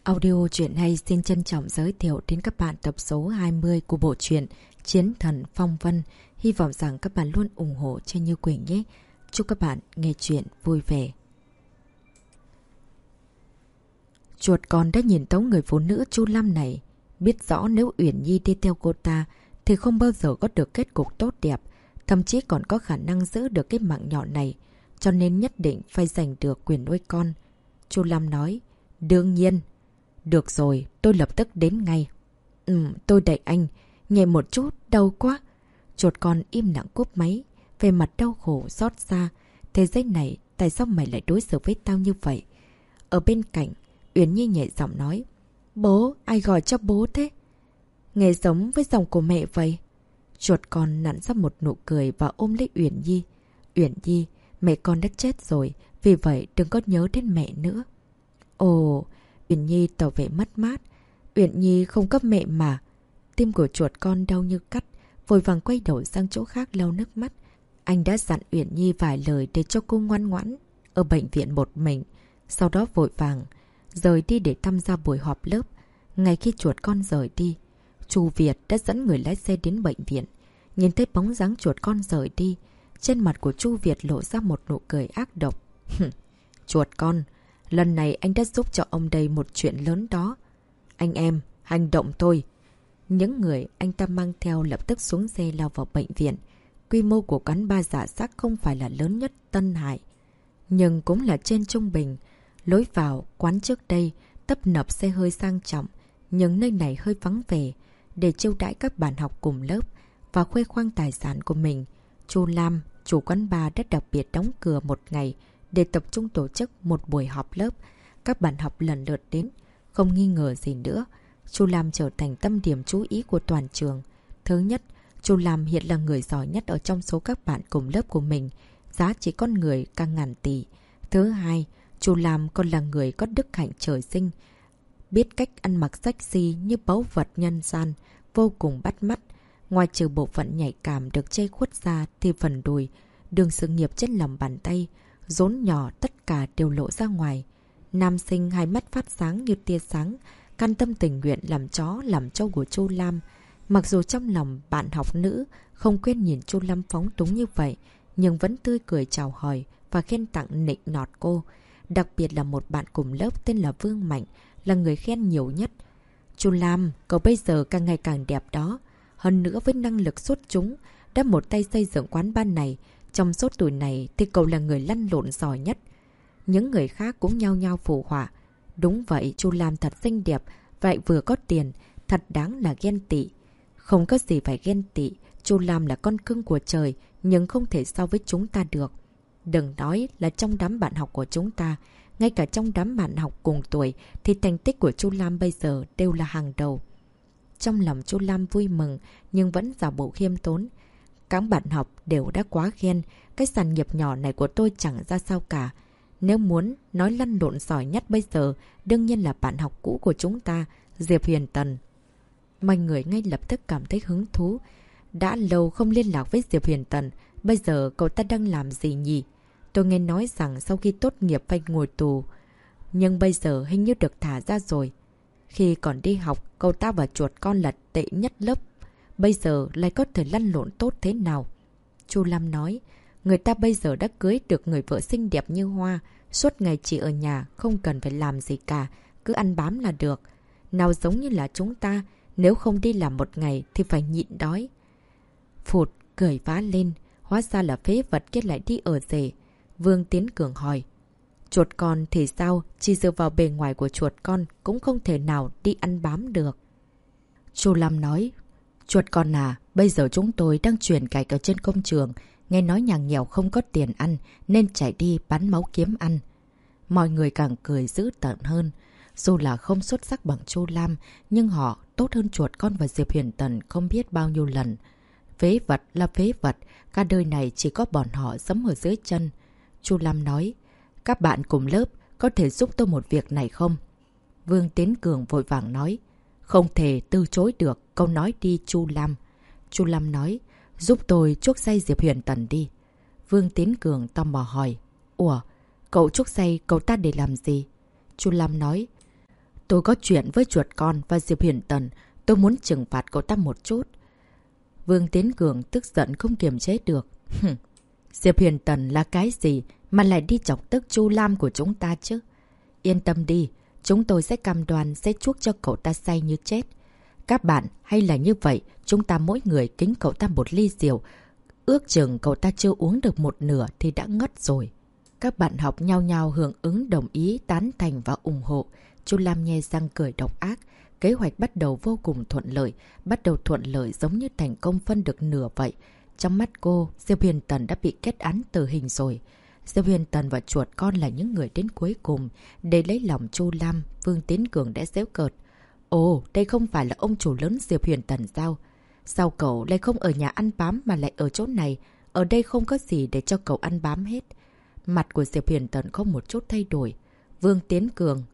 Audio truyện hay xin trân trọng giới thiệu đến các bạn tập số 20 của bộ truyện Chiến Thần Phong Vân. Hy vọng rằng các bạn luôn ủng hộ cho Như Quỳnh nhé. Chúc các bạn nghe truyện vui vẻ. Chuột con đã nhìn tấu người phụ nữ Chu Lam này, biết rõ nếu Uyển Nhi đi theo cô ta thì không bao giờ có được kết cục tốt đẹp, thậm chí còn có khả năng giữ được cái mạng nhỏ này, cho nên nhất định phải giành được quyền nuôi con. Chu Lam nói, đương nhiên. Được rồi, tôi lập tức đến ngay. Tôi đẩy anh. Nhẹ một chút, đau quá. Chuột con im lặng cúp máy, về mặt đau khổ, xót xa. Thế giới này, tại sao mày lại đối xử với tao như vậy? Ở bên cạnh, Uyển Nhi nhẹ giọng nói. Bố, ai gọi cho bố thế? Nghe giống với giọng của mẹ vậy. Chuột con nặn ra một nụ cười và ôm lấy Uyển Nhi. Uyển Nhi, mẹ con đã chết rồi, vì vậy đừng có nhớ đến mẹ nữa. Ồ... Uyển Nhi tỏ vẻ mất mát. Uyển Nhi không có mẹ mà. Tim của chuột con đau như cắt, vội vàng quay đầu sang chỗ khác lau nước mắt. Anh đã dặn Uyển Nhi vài lời để cho cô ngoan ngoãn ở bệnh viện một mình. Sau đó vội vàng rời đi để tham gia buổi họp lớp. Ngay khi chuột con rời đi, Chu Việt đã dẫn người lái xe đến bệnh viện. Nhìn thấy bóng dáng chuột con rời đi, trên mặt của Chu Việt lộ ra một nụ cười ác độc. Chuột con, lần này anh đã giúp cho ông đây một chuyện lớn đó. Anh em, hành động thôi. Những người anh ta mang theo lập tức xuống xe lao vào bệnh viện. Quy mô của quán bar giả xác không phải là lớn nhất Tân Hải, nhưng cũng là trên trung bình. Lối vào quán trước đây tấp nập xe hơi sang trọng, nhưng nơi này hơi vắng vẻ. Để chiêu đãi các bạn học cùng lớp và khoe khoang tài sản của mình, Chu Lam, chủ quán bar đã đặc biệt đóng cửa một ngày để tập trung tổ chức một buổi họp lớp. Các bạn học lần lượt đến, không nghi ngờ gì nữa. Chu Lam trở thành tâm điểm chú ý của toàn trường. Thứ nhất, Chu Lam hiện là người giỏi nhất ở trong số các bạn cùng lớp của mình, giá trị con người cả ngàn tỷ. Thứ hai, Chu Lam còn là người có đức hạnh trời sinh, biết cách ăn mặc sexy như báu vật nhân gian, vô cùng bắt mắt. Ngoài trừ bộ phận nhạy cảm được che khuất ra thì phần đùi, đường sự nghiệp trên lòng bàn tay, rốn nhỏ tất cả đều lộ ra ngoài. Nam sinh hai mắt phát sáng như tia sáng, can tâm tình nguyện làm chó làm trâu của Chu Lam. Mặc dù trong lòng bạn học nữ không quên nhìn Chu Lam phóng túng như vậy, nhưng vẫn tươi cười chào hỏi và khen tặng nịnh nọt cô. Đặc biệt là một bạn cùng lớp tên là Vương Mạnh, là người khen nhiều nhất. Chu Lam, cậu bây giờ càng ngày càng đẹp đó. Hơn nữa với năng lực xuất chúng, đã một tay xây dựng quán bar này. Trong số tuổi này thì cậu là người lăn lộn giỏi nhất. Những người khác cũng nhao nhao phụ họa. Đúng vậy, Chu Lam thật xinh đẹp, vậy vừa có tiền, thật đáng là ghen tị. Không có gì phải ghen tị, Chu Lam là con cưng của trời, nhưng không thể so với chúng ta được. Đừng nói là trong đám bạn học của chúng ta, ngay cả trong đám bạn học cùng tuổi thì thành tích của Chu Lam bây giờ đều là hàng đầu. Trong lòng Chu Lam vui mừng, nhưng vẫn giả bộ khiêm tốn. Các bạn học đều đã quá khen, cái sản nghiệp nhỏ này của tôi chẳng ra sao cả. Nếu muốn nói lăn lộn giỏi nhất bây giờ, đương nhiên là bạn học cũ của chúng ta, Diệp Huyền Tần. Mọi người ngay lập tức cảm thấy hứng thú. Đã lâu không liên lạc với Diệp Huyền Tần, bây giờ cậu ta đang làm gì nhỉ? Tôi nghe nói rằng sau khi tốt nghiệp phải ngồi tù, nhưng bây giờ hình như được thả ra rồi. Khi còn đi học, cậu ta và chuột con là tệ nhất lớp. Bây giờ lại có thể lăn lộn tốt thế nào? Chu Lam nói, người ta bây giờ đã cưới được người vợ xinh đẹp như hoa, suốt ngày chỉ ở nhà, không cần phải làm gì cả, cứ ăn bám là được. Nào giống như là chúng ta, nếu không đi làm một ngày thì phải nhịn đói. Phụt, cười vã lên, hóa ra là phế vật kia lại đi ở rể. Vương Tiến Cường hỏi, chuột con thì sao, chỉ dựa vào bề ngoài của chuột con cũng không thể nào đi ăn bám được. Chu Lam nói, chuột con à, bây giờ chúng tôi đang chuyển gạch ở trên công trường, nghe nói nhà nghèo không có tiền ăn nên chạy đi bán máu kiếm ăn. Mọi người càng cười dữ tợn hơn. Dù là không xuất sắc bằng Chu Lam, nhưng họ tốt hơn chuột con và Diệp Huyền Tần không biết bao nhiêu lần. Phế vật là phế vật, cả đời này chỉ có bọn họ giẫm ở dưới chân. Chu Lam nói, các bạn cùng lớp có thể giúp tôi một việc này không? Vương Tiến Cường vội vàng nói, không thể từ chối được, câu nói đi Chu Lam. Chu Lam nói, giúp tôi chuốc say Diệp Huyền Tần đi. Vương Tiến Cường tò mò hỏi, ủa, cậu chuốc say cậu ta để làm gì? Chu Lam nói, Tôi có chuyện với chuột con và Diệp Huyền Tần. Tôi muốn trừng phạt cậu ta một chút. Vương Tiến Cường tức giận không kiềm chế được. Diệp Huyền Tần là cái gì mà lại đi chọc tức Chu Lam của chúng ta chứ? Yên tâm đi, chúng tôi sẽ cam đoan sẽ chuốc cho cậu ta say như chết. Các bạn, hay là như vậy, chúng ta mỗi người kính cậu ta một ly rượu. Ước chừng cậu ta chưa uống được một nửa thì đã ngất rồi. Các bạn học nhau nhau hưởng ứng đồng ý, tán thành và ủng hộ. Chu Lam nhe răng cười độc ác. Kế hoạch bắt đầu vô cùng thuận lợi. Bắt đầu thuận lợi giống như thành công phân được nửa vậy. Trong mắt cô, Diệp Huyền Tần đã bị kết án tử hình rồi. Diệp Huyền Tần và chuột con là những người đến cuối cùng. Để lấy lòng Chu Lam, Vương Tiến Cường đã giễu cợt. Ồ, đây không phải là ông chủ lớn Diệp Huyền Tần sao? Sao cậu lại không ở nhà ăn bám mà lại ở chỗ này? Ở đây không có gì để cho cậu ăn bám hết. Mặt của Diệp Huyền Tần không một chút thay đổi. Vương Tiến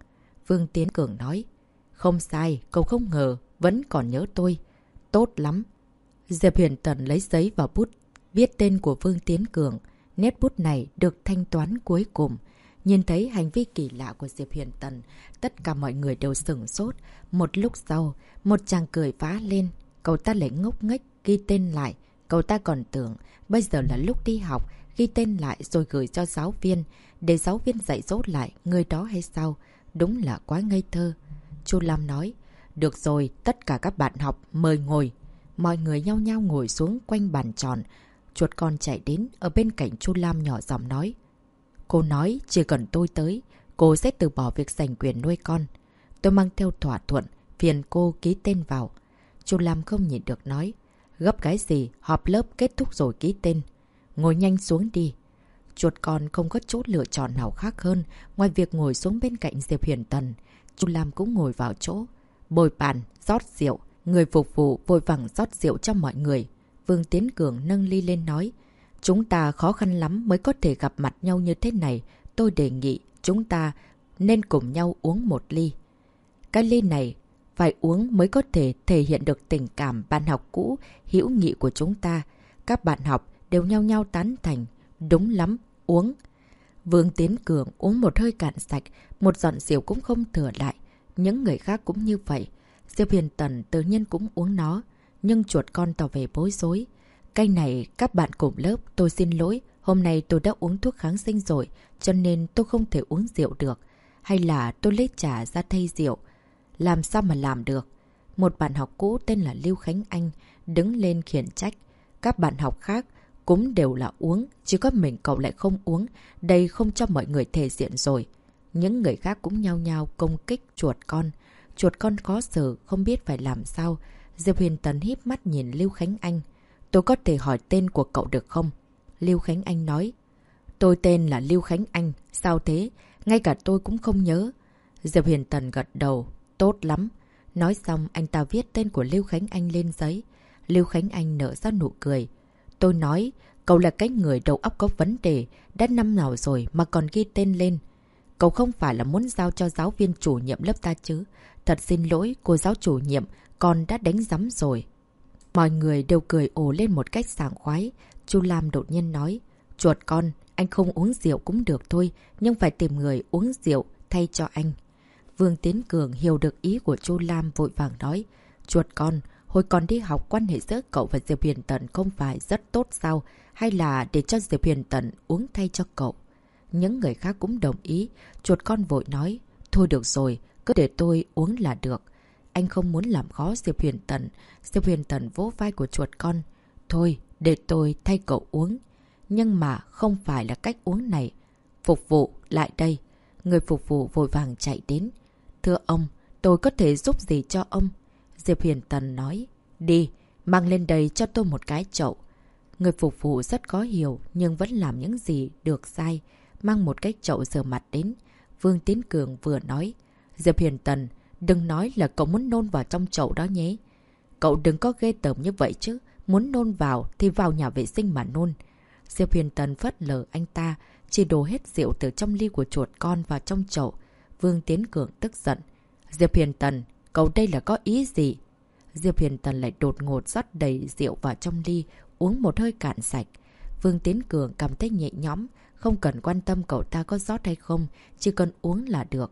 Cường nói. Không sai, cậu không ngờ, vẫn còn nhớ tôi. Tốt lắm. Diệp Huyền Tần lấy giấy và bút, viết tên của Vương Tiến Cường. Nét bút này được thanh toán cuối cùng. Nhìn thấy hành vi kỳ lạ của Diệp Huyền Tần, tất cả mọi người đều sửng sốt. Một lúc sau, một chàng cười phá lên. Cậu ta lại ngốc nghếch ghi tên lại. Cậu ta còn tưởng bây giờ là lúc đi học, ghi tên lại rồi gửi cho giáo viên, để giáo viên dạy dỗ lại người đó hay sao? Đúng là quá ngây thơ. Chu Lam nói, được rồi, tất cả các bạn học, mời ngồi. Mọi người nhao nhao ngồi xuống quanh bàn tròn. Chuột con chạy đến, ở bên cạnh Chu Lam nhỏ giọng nói. Cô nói, chỉ cần tôi tới, cô sẽ từ bỏ việc giành quyền nuôi con. Tôi mang theo thỏa thuận, phiền cô ký tên vào. Chu Lam không nhịn được nói. Gấp cái gì, họp lớp kết thúc rồi ký tên. Ngồi nhanh xuống đi. Chuột con không có chút lựa chọn nào khác hơn ngoài việc ngồi xuống bên cạnh Diệp Huyền Tần. Chu Lam cũng ngồi vào chỗ. Bồi bàn, rót rượu. Người phục vụ vội vàng rót rượu cho mọi người. Vương Tiến Cường nâng ly lên nói. Chúng ta khó khăn lắm mới có thể gặp mặt nhau như thế này. Tôi đề nghị chúng ta nên cùng nhau uống một ly. Cái ly này phải uống mới có thể thể hiện được tình cảm bạn học cũ, hữu nghị của chúng ta. Các bạn học đều nhao nhao tán thành. Đúng lắm, uống. Vương Tiến Cường uống một hơi cạn sạch, một giọt rượu cũng không thừa lại. Những người khác cũng như vậy. Diệp Huyền Tần tự nhiên cũng uống nó, nhưng chuột con tỏ vẻ bối rối. Cái này các bạn cùng lớp, tôi xin lỗi. Hôm nay tôi đã uống thuốc kháng sinh rồi, cho nên tôi không thể uống rượu được. Hay là tôi lấy trà ra thay rượu? Làm sao mà làm được? Một bạn học cũ tên là Lưu Khánh Anh đứng lên khiển trách. Các bạn học khác cũng đều là uống, chỉ có mình cậu lại không uống. Đây không cho mọi người thể diện rồi. Những người khác cũng nhao nhao công kích chuột con. Chuột con khó xử, không biết phải làm sao. Diệp Huyền Tần híp mắt nhìn Lưu Khánh Anh. Tôi có thể hỏi tên của cậu được không? Lưu Khánh Anh nói. Tôi tên là Lưu Khánh Anh. Sao thế? Ngay cả tôi cũng không nhớ. Diệp Huyền Tần gật đầu. Tốt lắm. Nói xong anh ta viết tên của Lưu Khánh Anh lên giấy. Lưu Khánh Anh nở ra nụ cười. Tôi nói, cậu là cái người đầu óc có vấn đề. Đã năm nào rồi mà còn ghi tên lên. Cậu không phải là muốn giao cho giáo viên chủ nhiệm lớp ta chứ? Thật xin lỗi, cô giáo chủ nhiệm, con đã đánh giấm rồi. Mọi người đều cười ồ lên một cách sảng khoái. Chu Lam đột nhiên nói, chuột con, anh không uống rượu cũng được thôi, nhưng phải tìm người uống rượu thay cho anh. Vương Tiến Cường hiểu được ý của Chu Lam vội vàng nói, chuột con, hồi còn đi học quan hệ giữa cậu và Diệp Huyền Tần không phải rất tốt sao? Hay là để cho Diệp Huyền Tần uống thay cho cậu? Những người khác cũng đồng ý. Chuột con vội nói, thôi được rồi, cứ để tôi uống là được. Anh không muốn làm khó Diệp Huyền Tần. Diệp Huyền Tần vỗ vai của chuột con. Thôi, để tôi thay cậu uống. Nhưng mà không phải là cách uống này. Phục vụ, lại đây. Người phục vụ vội vàng chạy đến. Thưa ông, tôi có thể giúp gì cho ông? Diệp Huyền Tần nói. Đi, mang lên đây cho tôi một cái chậu. Người phục vụ rất khó hiểu nhưng vẫn làm những gì được sai. Mang một cái chậu rửa mặt đến. Vương Tiến Cường vừa nói. Diệp Huyền Tần, đừng nói là cậu muốn nôn vào trong chậu đó nhé. Cậu đừng có ghê tởm như vậy chứ. Muốn nôn vào thì vào nhà vệ sinh mà nôn. Diệp Huyền Tần phớt lờ anh ta, chỉ đổ hết rượu từ trong ly của chuột con vào trong chậu. Vương Tiến Cường tức giận. Diệp Huyền Tần, cậu đây là có ý gì? Diệp Huyền Tần lại đột ngột rót đầy rượu vào trong ly, uống một hơi cạn sạch. Vương Tiến Cường cảm thấy nhẹ nhõm, không cần quan tâm cậu ta có rót hay không, chỉ cần uống là được.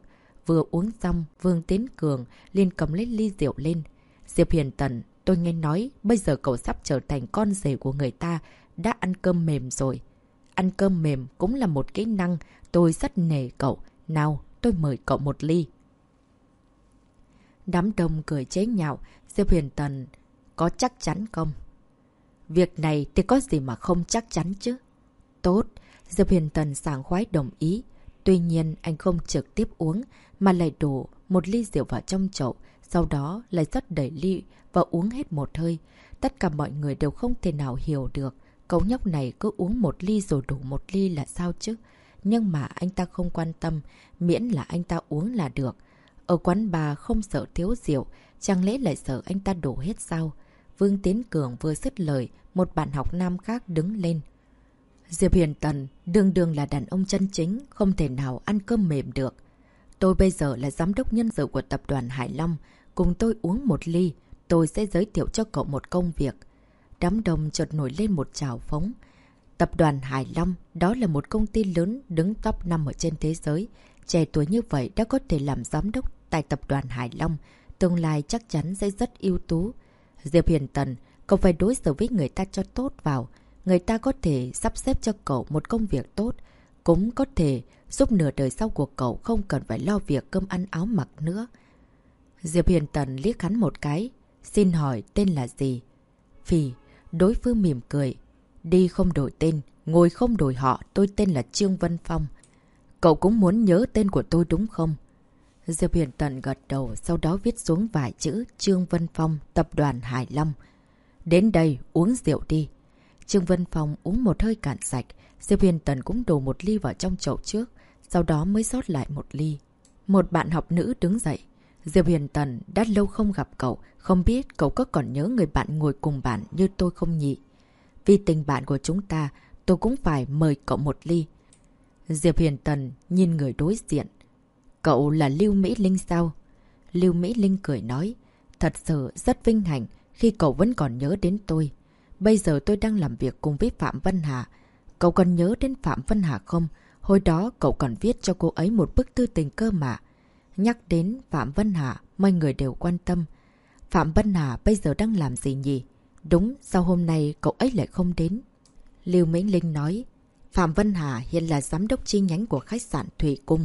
Vừa uống xong, Vương Tiến Cường liền cầm lấy ly rượu lên. Diệp Huyền Tần, tôi nghe nói bây giờ cậu sắp trở thành con rể của người ta, đã ăn cơm mềm rồi. Ăn cơm mềm cũng là một kỹ năng, tôi rất nể cậu. Nào, tôi mời cậu một ly. Đám đông cười chế nhạo. Diệp Huyền Tần, có chắc chắn không? Việc này thì có gì mà không chắc chắn chứ? Tốt, Diệp Huyền Tần sảng khoái đồng ý. Tuy nhiên anh không trực tiếp uống mà lại đổ một ly rượu vào trong chậu, sau đó lại rót đầy ly và uống hết một hơi. Tất cả mọi người đều không thể nào hiểu được cậu nhóc này cứ uống một ly rồi đổ một ly là sao chứ. Nhưng mà anh ta không quan tâm, miễn là anh ta uống là được. Ở quán bar không sợ thiếu rượu, chẳng lẽ lại sợ anh ta đổ hết sao? Vương Tiến Cường vừa dứt lời, một bạn học nam khác đứng lên. Diệp Huyền Tần, đương đương là đàn ông chân chính, không thể nào ăn cơm mềm được. Tôi bây giờ là giám đốc nhân sự của tập đoàn Hải Long, cùng tôi uống một ly, tôi sẽ giới thiệu cho cậu một công việc. Đám đông chợt nổi lên một trào phúng. Tập đoàn Hải Long, đó là một công ty lớn đứng top 5 ở trên thế giới. Trẻ tuổi như vậy đã có thể làm giám đốc tại tập đoàn Hải Long, tương lai chắc chắn sẽ rất ưu tú. Diệp Huyền Tần, cậu phải đối xử với người ta cho tốt vào. Người ta có thể sắp xếp cho cậu một công việc tốt, cũng có thể giúp nửa đời sau của cậu không cần phải lo việc cơm ăn áo mặc nữa. Diệp Huyền Tần liếc hắn một cái. Xin hỏi tên là gì? Phì. Đối phương mỉm cười. Đi không đổi tên, ngồi không đổi họ, tôi tên là Trương Vân Phong. Cậu cũng muốn nhớ tên của tôi đúng không? Diệp Huyền Tần gật đầu, sau đó viết xuống vài chữ Trương Vân Phong, tập đoàn Hải Long. Đến đây, uống rượu đi. Trương Vân Phong uống một hơi cạn sạch, Diệp Huyền Tần cũng đổ một ly vào trong chậu trước, sau đó mới rót lại một ly. Một bạn học nữ đứng dậy. Diệp Huyền Tần, đã lâu không gặp cậu, không biết cậu có còn nhớ người bạn ngồi cùng bạn như tôi không nhỉ? Vì tình bạn của chúng ta, tôi cũng phải mời cậu một ly. Diệp Huyền Tần nhìn người đối diện. Cậu là Lưu Mỹ Linh sao? Lưu Mỹ Linh cười nói. Thật sự rất vinh hạnh khi cậu vẫn còn nhớ đến tôi. Bây giờ tôi đang làm việc cùng với Phạm Vân Hà. Cậu còn nhớ đến Phạm Vân Hà không? Hồi đó cậu còn viết cho cô ấy một bức thư tình cơ mà. Nhắc đến Phạm Vân Hà, mọi người đều quan tâm. Phạm Vân Hà bây giờ đang làm gì nhỉ? Đúng, sao hôm nay cậu ấy lại không đến? Lưu Mỹ Linh nói. Phạm Vân Hà hiện là giám đốc chi nhánh của khách sạn Thủy Cung.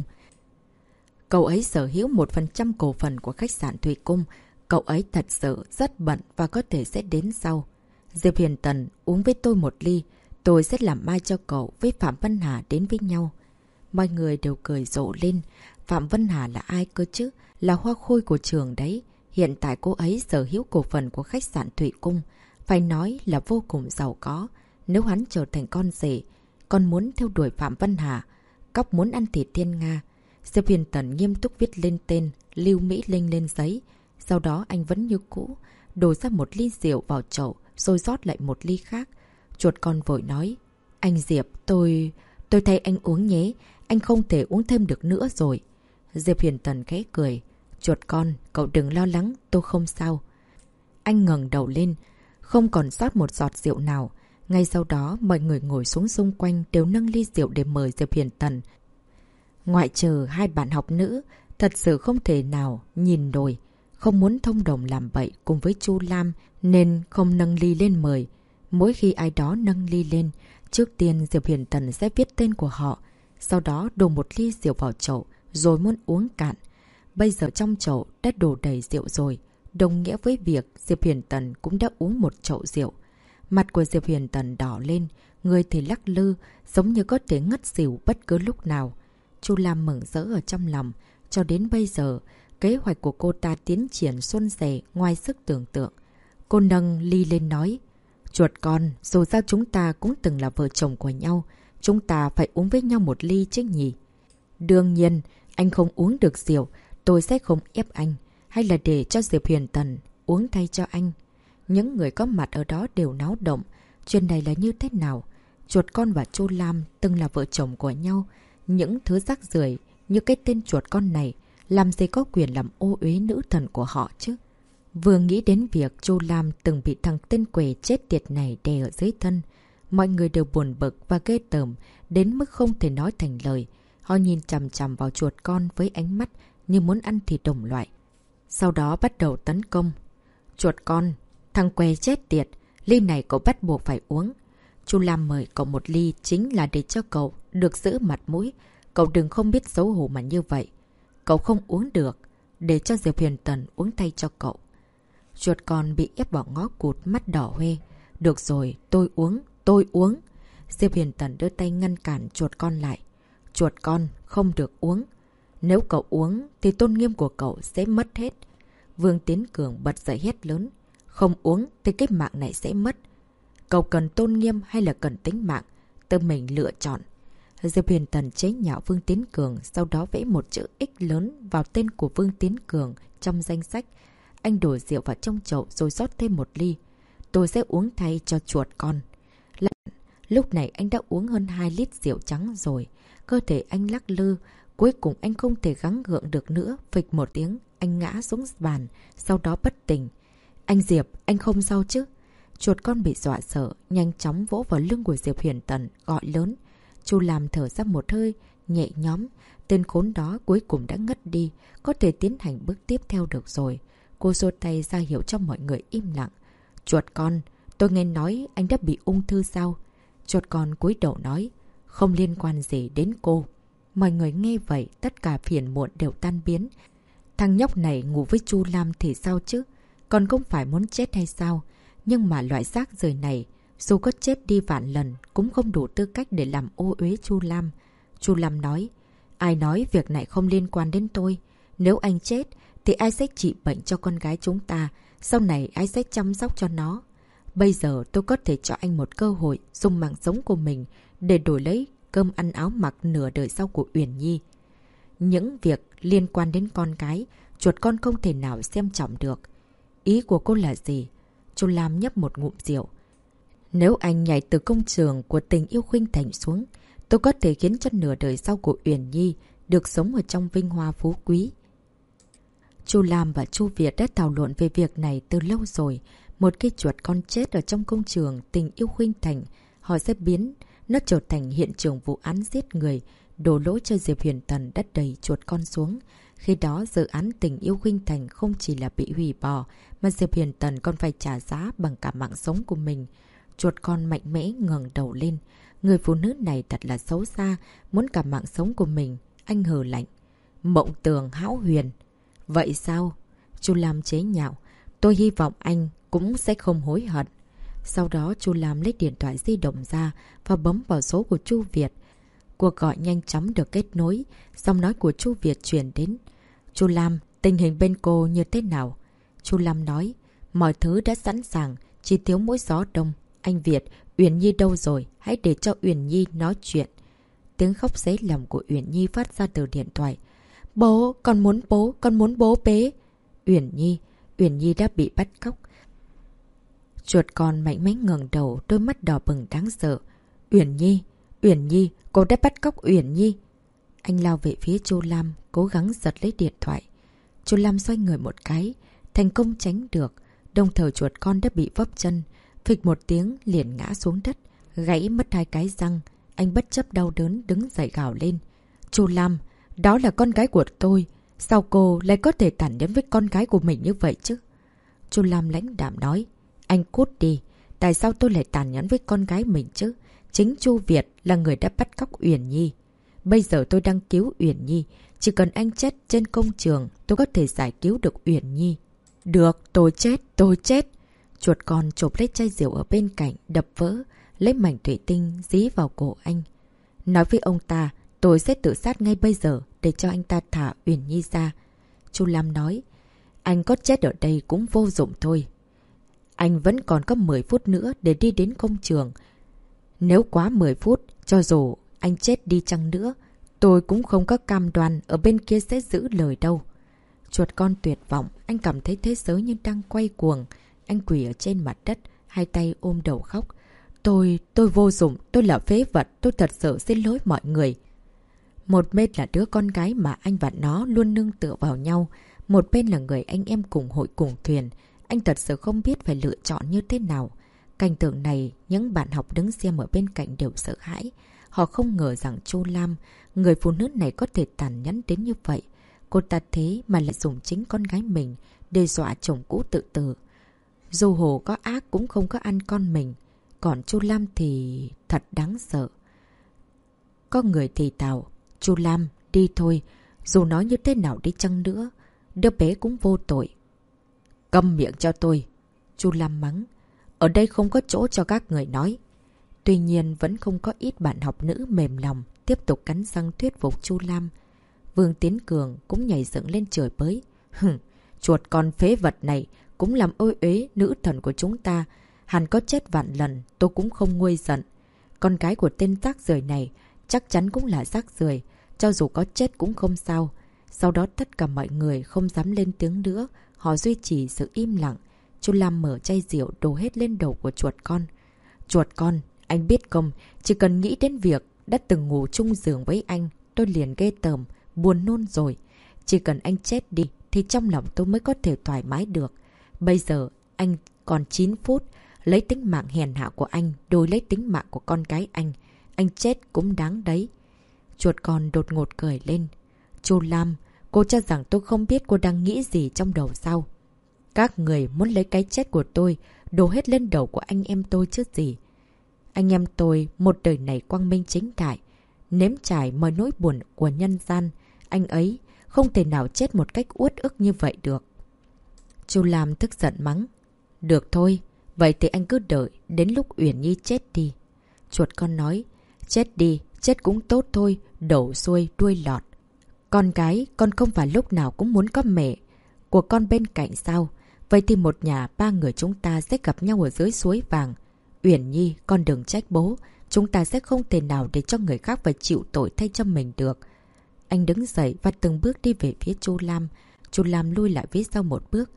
Cậu ấy sở hữu 1% cổ phần của khách sạn Thủy Cung. Cậu ấy thật sự rất bận và có thể sẽ đến sau. Diệp Huyền Tần, uống với tôi một ly. Tôi sẽ làm mai cho cậu với Phạm Vân Hà đến với nhau. Mọi người đều cười rộ lên. Phạm Vân Hà là ai cơ chứ? Là hoa khôi của trường đấy. Hiện tại cô ấy sở hữu cổ phần của khách sạn Thủy Cung. Phải nói là vô cùng giàu có. Nếu hắn trở thành con rể, còn muốn theo đuổi Phạm Vân Hà, cóc muốn ăn thịt thiên nga. Diệp Huyền Tần nghiêm túc viết lên tên Lưu Mỹ Linh lên giấy. Sau đó anh vẫn như cũ, đổ ra một ly rượu vào chậu, rồi rót lại một ly khác. Chuột con vội nói. Anh Diệp, tôi thay anh uống nhé. Anh không thể uống thêm được nữa rồi. Diệp Huyền Tần khẽ cười. Chuột con, cậu đừng lo lắng, tôi không sao. Anh ngẩng đầu lên, không còn sót một giọt rượu nào. Ngay sau đó, mọi người ngồi xuống xung quanh đều nâng ly rượu để mời Diệp Huyền Tần. Ngoại trừ hai bạn học nữ, thật sự không thể nào nhìn nổi, không muốn thông đồng làm bậy cùng với Chu Lam nên không nâng ly lên mời. Mỗi khi ai đó nâng ly lên, trước tiên Diệp Huyền Tần sẽ viết tên của họ, sau đó đổ một ly rượu vào chậu rồi muốn uống cạn. Bây giờ trong chậu đã đổ đầy rượu rồi, đồng nghĩa với việc Diệp Huyền Tần cũng đã uống một chậu rượu. Mặt của Diệp Huyền Tần đỏ lên, người thì lắc lư, giống như có thể ngất xỉu bất cứ lúc nào. Chu Lam mừng rỡ ở trong lòng. Cho đến bây giờ, kế hoạch của cô ta tiến triển suôn sẻ ngoài sức tưởng tượng. Cô nâng ly lên nói. Chuột con, dù sao chúng ta cũng từng là vợ chồng của nhau. Chúng ta phải uống với nhau một ly chứ nhỉ? Đương nhiên, anh không uống được rượu, tôi sẽ không ép anh. Hay là để cho Diệp Huyền Tần uống thay cho anh? Những người có mặt ở đó đều náo động. Chuyện này là như thế nào? Chuột con và Chu Lam từng là vợ chồng của nhau. Những thứ rác rưởi như cái tên chuột con này làm gì có quyền làm ô uế nữ thần của họ chứ? Vừa nghĩ đến việc Chu Lam từng bị thằng tên què chết tiệt này đè ở dưới thân, mọi người đều buồn bực và ghê tởm đến mức không thể nói thành lời. Họ nhìn chằm chằm vào chuột con với ánh mắt như muốn ăn thịt đồng loại. Sau đó bắt đầu tấn công. Chuột con, thằng què chết tiệt, ly này cậu bắt buộc phải uống. Chu Lam mời cậu một ly chính là để cho cậu được giữ mặt mũi. Cậu đừng không biết xấu hổ mà như vậy. Cậu không uống được, để cho Diệp Huyền Tần uống thay cho cậu. Chuột con bị ép vào ngõ cụt, mắt đỏ hoe. Được rồi, tôi uống, tôi uống. Diệp Huyền Tần đưa tay ngăn cản chuột con lại. Chuột con, không được uống. Nếu cậu uống thì tôn nghiêm của cậu sẽ mất hết. Vương Tiến Cường bật dậy hét lớn. Không uống thì cái mạng này sẽ mất. Cậu cần tôn nghiêm hay là cần tính mạng? Tự mình lựa chọn. Diệp Huyền Tần chế nhạo Vương Tiến Cường, sau đó vẽ một chữ X lớn vào tên của Vương Tiến Cường trong danh sách. Anh đổ rượu vào trong chậu rồi rót thêm một ly. Tôi sẽ uống thay cho chuột con. Lúc này anh đã uống hơn 2 lít rượu trắng rồi. Cơ thể anh lắc lư. Cuối cùng anh không thể gắng gượng được nữa. Phịch một tiếng, anh ngã xuống bàn, sau đó bất tỉnh. Anh Diệp, anh không sao chứ? Chuột con bị dọa sợ, nhanh chóng vỗ vào lưng của Diệp Huyền Tần, gọi lớn. Chu Lam thở ra một hơi, nhẹ nhõm. Tên khốn đó cuối cùng đã ngất đi, có thể tiến hành bước tiếp theo được rồi. Cô giơ tay ra hiệu cho mọi người im lặng. Chuột con, tôi nghe nói anh đã bị ung thư sao? Chuột con cúi đầu nói, không liên quan gì đến cô. Mọi người nghe vậy, tất cả phiền muộn đều tan biến. Thằng nhóc này ngủ với Chu Lam thì sao chứ? Còn không phải muốn chết hay sao? Nhưng mà loại rác rưởi này, dù có chết đi vạn lần, cũng không đủ tư cách để làm ô uế Chu Lam. Chu Lam nói, ai nói việc này không liên quan đến tôi? Nếu anh chết, thì ai sẽ trị bệnh cho con gái chúng ta? Sau này ai sẽ chăm sóc cho nó? Bây giờ tôi có thể cho anh một cơ hội dùng mạng sống của mình để đổi lấy cơm ăn áo mặc nửa đời sau của Uyển Nhi. Những việc liên quan đến con cái, chuột con không thể nào xem trọng được. Ý của cô là gì? Chu Lam nhấp một ngụm rượu. Nếu anh nhảy từ công trường của tình yêu khuynh thành xuống, tôi có thể khiến cho nửa đời sau của Uyển Nhi được sống ở trong vinh hoa phú quý. Chu Lam và Chu Việt đã thảo luận về việc này từ lâu rồi. Một cái chuột con chết ở trong công trường tình yêu khuynh thành, họ sẽ biến nó trở thành hiện trường vụ án giết người. Đổ lỗi cho Diệp Huyền Tần đã đẩy chuột con xuống. Khi đó dự án tình yêu khuynh thành không chỉ là bị hủy bỏ, mà Diệp Huyền Tần còn phải trả giá bằng cả mạng sống của mình. Chuột con mạnh mẽ ngẩng đầu lên. Người phụ nữ này thật là xấu xa, muốn cả mạng sống của mình. Anh hừ lạnh. Mộng tưởng hão huyền. Vậy sao? Chu Lam chế nhạo. Tôi hy vọng anh cũng sẽ không hối hận. Sau đó Chu Lam lấy điện thoại di động ra và bấm vào số của Chu Việt. Cuộc gọi nhanh chóng được kết nối. Giọng nói của Chu Việt truyền đến. Chu Lam, tình hình bên cô như thế nào? Chu Lam nói. Mọi thứ đã sẵn sàng, chỉ thiếu mỗi gió đông. Anh Việt, Uyển Nhi đâu rồi? Hãy để cho Uyển Nhi nói chuyện. Tiếng khóc xé lòng của Uyển Nhi phát ra từ điện thoại. Bố, con muốn bố bế. Uyển Nhi đã bị bắt cóc. Chuột con mạnh mẽ ngẩng đầu, đôi mắt đỏ bừng đáng sợ. Uyển Nhi, cô đã bắt cóc Uyển Nhi. Anh lao về phía Chu Lam, cố gắng giật lấy điện thoại. Chu Lam xoay người một cái, thành công tránh được. Đồng thời chuột con đã bị vấp chân, phịch một tiếng liền ngã xuống đất, gãy mất 2 cái răng. Anh bất chấp đau đớn đứng dậy gào lên. Chu Lam, đó là con gái của tôi. Sao cô lại có thể tàn nhẫn với con gái của mình như vậy chứ? Chu Lam lãnh đạm nói. Anh cút đi. Tại sao tôi lại tàn nhẫn với con gái mình chứ? Chính Chu Việt là người đã bắt cóc Uyển Nhi. Bây giờ tôi đang cứu Uyển Nhi. Chỉ cần anh chết trên công trường, tôi có thể giải cứu được Uyển Nhi. Được, tôi chết. Chuột con chộp lấy chai rượu ở bên cạnh, đập vỡ, lấy mảnh thủy tinh dí vào cổ anh. Nói với ông ta, tôi sẽ tự sát ngay bây giờ để cho anh ta thả Uyển Nhi ra. Chu Lam nói, anh có chết ở đây cũng vô dụng thôi. Anh vẫn còn có 10 phút nữa để đi đến công trường. Nếu quá 10 phút, cho dù anh chết đi chăng nữa, tôi cũng không có cam đoan ở bên kia sẽ giữ lời đâu. Chuột con tuyệt vọng, anh cảm thấy thế giới như đang quay cuồng. Anh quỳ ở trên mặt đất, hai tay ôm đầu khóc. Tôi vô dụng, tôi là phế vật, tôi thật sự xin lỗi mọi người. Một bên là đứa con gái mà anh và nó luôn nương tựa vào nhau. Một bên là người anh em cùng hội cùng thuyền. Anh thật sự không biết phải lựa chọn như thế nào. Cảnh tượng này, những bạn học đứng xem ở bên cạnh đều sợ hãi. Họ không ngờ rằng Chu Lam, người phụ nữ này có thể tàn nhẫn đến như vậy. Cô ta thế mà lại dùng chính con gái mình đe dọa chồng cũ tự tử. Dù Hồ có ác cũng không có ăn con mình. Còn Chu Lam thì thật đáng sợ. Có người thì thào, Chu Lam, đi thôi. Dù nói như thế nào đi chăng nữa, đứa bé cũng vô tội. Câm miệng cho tôi. Chu Lam mắng. Ở đây không có chỗ cho các người nói. Tuy nhiên vẫn không có ít bạn học nữ mềm lòng, tiếp tục cắn răng thuyết phục Chu Lam. Vương Tiến Cường cũng nhảy dựng lên trời bới. Chuột con phế vật này cũng làm ôi uế nữ thần của chúng ta. Hắn có chết vạn lần, tôi cũng không nguôi giận. Con gái của tên rác rưởi này chắc chắn cũng là rác rưởi, cho dù có chết cũng không sao. Sau đó tất cả mọi người không dám lên tiếng nữa, họ duy trì sự im lặng. Chu Lam mở chai rượu đổ hết lên đầu của chuột con. Chuột con, anh biết không, chỉ cần nghĩ đến việc đã từng ngủ chung giường với anh, tôi liền ghê tởm, buồn nôn rồi. Chỉ cần anh chết đi thì trong lòng tôi mới có thể thoải mái được. Bây giờ anh còn 9 phút, lấy tính mạng hèn hạ của anh đổi lấy tính mạng của con gái anh chết cũng đáng đấy. Chuột con đột ngột cười lên. Chu Lam, cô cho rằng tôi không biết cô đang nghĩ gì trong đầu sao? Các người muốn lấy cái chết của tôi đổ hết lên đầu của anh em tôi chứ gì. Anh em tôi một đời này quang minh chính đại, nếm trải mọi nỗi buồn của nhân gian. Anh ấy không thể nào chết một cách uất ức như vậy được. Chu Lam tức giận mắng. Được thôi, vậy thì anh cứ đợi đến lúc Uyển Nhi chết đi. Chuột con nói. Chết đi, chết cũng tốt thôi, đổ xuôi đuôi lọt. Con gái, con không phải lúc nào cũng muốn có mẹ của con bên cạnh sao? Vậy thì một nhà 3 người chúng ta sẽ gặp nhau ở dưới suối vàng. Uyển Nhi, con đừng trách bố. Chúng ta sẽ không thể nào để cho người khác phải chịu tội thay cho mình được. Anh đứng dậy và từng bước đi về phía Chu Lam. Chu Lam lui lại phía sau một bước.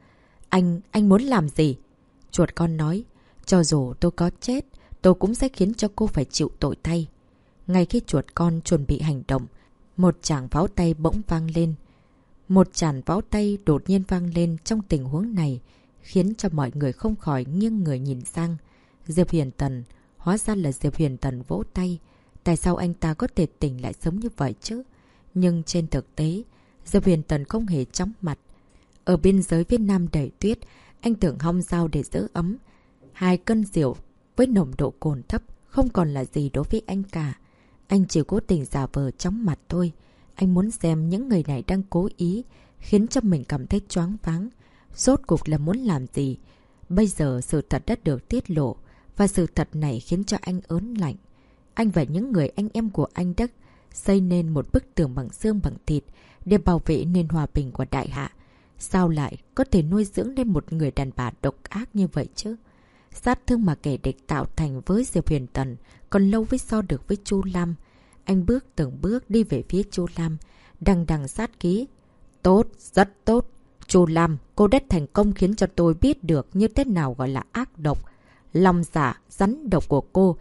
Anh muốn làm gì? Chuột con nói. Cho dù tôi có chết, tôi cũng sẽ khiến cho cô phải chịu tội thay. Ngay khi chuột con chuẩn bị hành động, một tràng pháo tay bỗng vang lên. Một tràng pháo tay đột nhiên vang lên trong tình huống này, khiến cho mọi người không khỏi nghiêng người nhìn sang. Diệp Huyền Tần, hóa ra là Diệp Huyền Tần vỗ tay. Tại sao anh ta có thể tỉnh lại sớm như vậy chứ? Nhưng trên thực tế, Diệp Huyền Tần không hề chóng mặt. Ở biên giới Việt Nam đầy tuyết, anh tưởng hong dao để giữ ấm. 2 cân rượu với nồng độ cồn thấp không còn là gì đối với anh cả. Anh chỉ cố tình giả vờ chóng mặt thôi. Anh muốn xem những người này đang cố ý khiến cho mình cảm thấy choáng váng. Rốt cuộc là muốn làm gì? Bây giờ sự thật đã được tiết lộ, và sự thật này khiến cho anh ớn lạnh. Anh và những người anh em của anh đã xây nên một bức tường bằng xương bằng thịt để bảo vệ nền hòa bình của đại hạ. Sao lại có thể nuôi dưỡng lên một người đàn bà độc ác như vậy chứ? Sát thương mà kẻ địch tạo thành với Diệp Huyền Tần còn lâu mới so được với Chu Lam. Anh bước từng bước đi về phía Chu Lam, đằng đằng sát khí. Tốt, rất tốt. Chu Lam, cô đã thành công khiến cho tôi biết được như thế nào gọi là ác độc. Lòng dạ, rắn độc của cô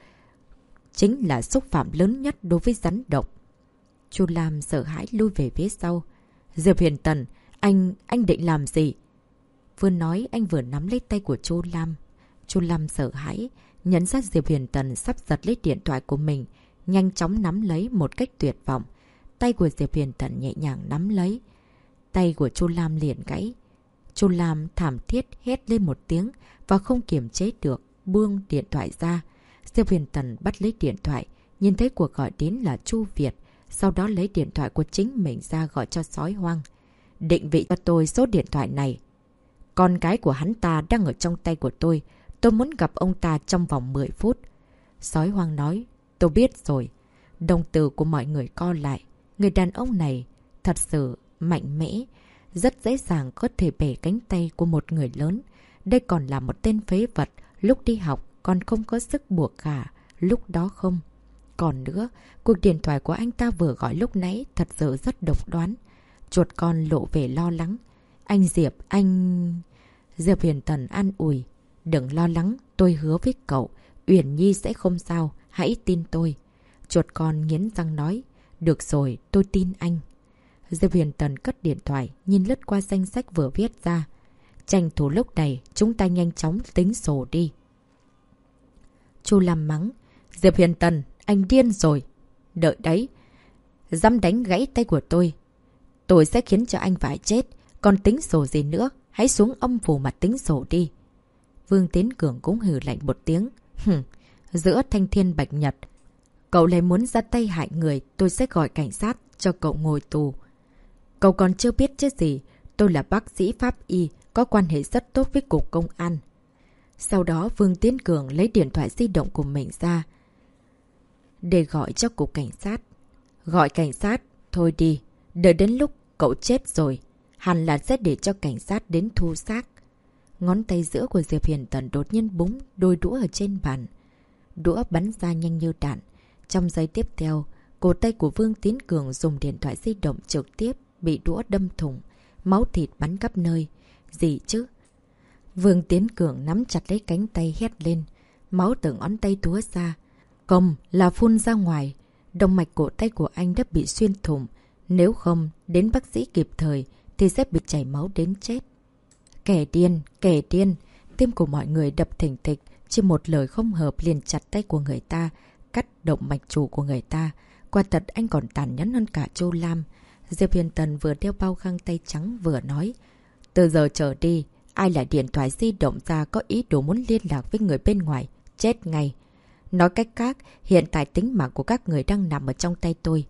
chính là xúc phạm lớn nhất đối với rắn độc. Chu Lam sợ hãi lui về phía sau. Diệp Huyền Tần, anh định làm gì? Vừa nói anh vừa nắm lấy tay của Chu Lam. Chu Lam sợ hãi, nhận ra Diệp Huyền Tần sắp giật lấy điện thoại của mình, nhanh chóng nắm lấy một cách tuyệt vọng. Tay của Diệp Huyền Tần nhẹ nhàng nắm lấy. Tay của Chu Lam liền gãy. Chu Lam thảm thiết hét lên một tiếng và không kiềm chế được, buông điện thoại ra. Diệp Huyền Tần bắt lấy điện thoại, nhìn thấy cuộc gọi đến là Chu Việt, sau đó lấy điện thoại của chính mình ra gọi cho Sói Hoang. Định vị cho tôi số điện thoại này. Con gái của hắn ta đang ở trong tay của tôi muốn gặp ông ta trong vòng 10 phút. Sói Hoang nói, tôi biết rồi. Đồng tử của mọi người co lại. Người đàn ông này thật sự mạnh mẽ, rất dễ dàng có thể bẻ cánh tay của một người lớn. Đây còn là một tên phế vật, lúc đi học còn không có sức buộc cả, lúc đó không. Còn nữa, cuộc điện thoại của anh ta vừa gọi lúc nãy thật sự rất độc đoán. Chuột con lộ vẻ lo lắng. Anh Diệp, anh... Diệp Huyền Tần an ủi. Đừng lo lắng, tôi hứa với cậu, Uyển Nhi sẽ không sao, hãy tin tôi. Chuột con nghiến răng nói. Được rồi, tôi tin anh. Diệp Huyền Tần cất điện thoại, nhìn lướt qua danh sách vừa viết ra. Tranh thủ lúc này, chúng ta nhanh chóng tính sổ đi. Chu Lam mắng. Diệp Huyền Tần, anh điên rồi. Đợi đấy. Dám đánh gãy tay của tôi. tôi sẽ khiến cho anh phải chết. Còn tính sổ gì nữa, hãy xuống âm phủ mà tính sổ đi. Vương Tiến Cường cũng hừ lạnh một tiếng. Giữa thanh thiên bạch nhật, cậu lại muốn ra tay hại người, tôi sẽ gọi cảnh sát cho cậu ngồi tù. Cậu còn chưa biết chứ gì, tôi là bác sĩ pháp y, có quan hệ rất tốt với cục công an. Sau đó Vương Tiến Cường lấy điện thoại di động của mình ra để gọi cho cục cảnh sát. Gọi cảnh sát, thôi đi, đợi đến lúc cậu chết rồi, hẳn là sẽ để cho cảnh sát đến thu xác. Ngón tay giữa của Diệp Hiền Tần đột nhiên búng đôi đũa ở trên bàn. Đũa bắn ra nhanh như đạn. Trong giây tiếp theo, cổ tay của Vương Tiến Cường dùng điện thoại di động trực tiếp bị đũa đâm thủng, máu thịt bắn khắp nơi. Gì chứ? Vương Tiến Cường nắm chặt lấy cánh tay hét lên, máu từ ngón tay túa ra. Công là phun ra ngoài, động mạch cổ tay của anh đã bị xuyên thủng. Nếu không đến bác sĩ kịp thời thì sẽ bị chảy máu đến chết. Kẻ điên, kẻ điên. Tim của mọi người đập thình thịch, chỉ một lời không hợp liền chặt tay của người ta, cắt động mạch chủ của người ta. Quả thật anh còn tàn nhẫn hơn cả Chu Lam. Diệp Hiền Tần vừa đeo bao găng tay trắng vừa nói. Từ giờ trở đi, ai lại điện thoại di động ra có ý đồ muốn liên lạc với người bên ngoài, chết ngay. Nói cách khác, hiện tại tính mạng của các người đang nằm ở trong tay tôi.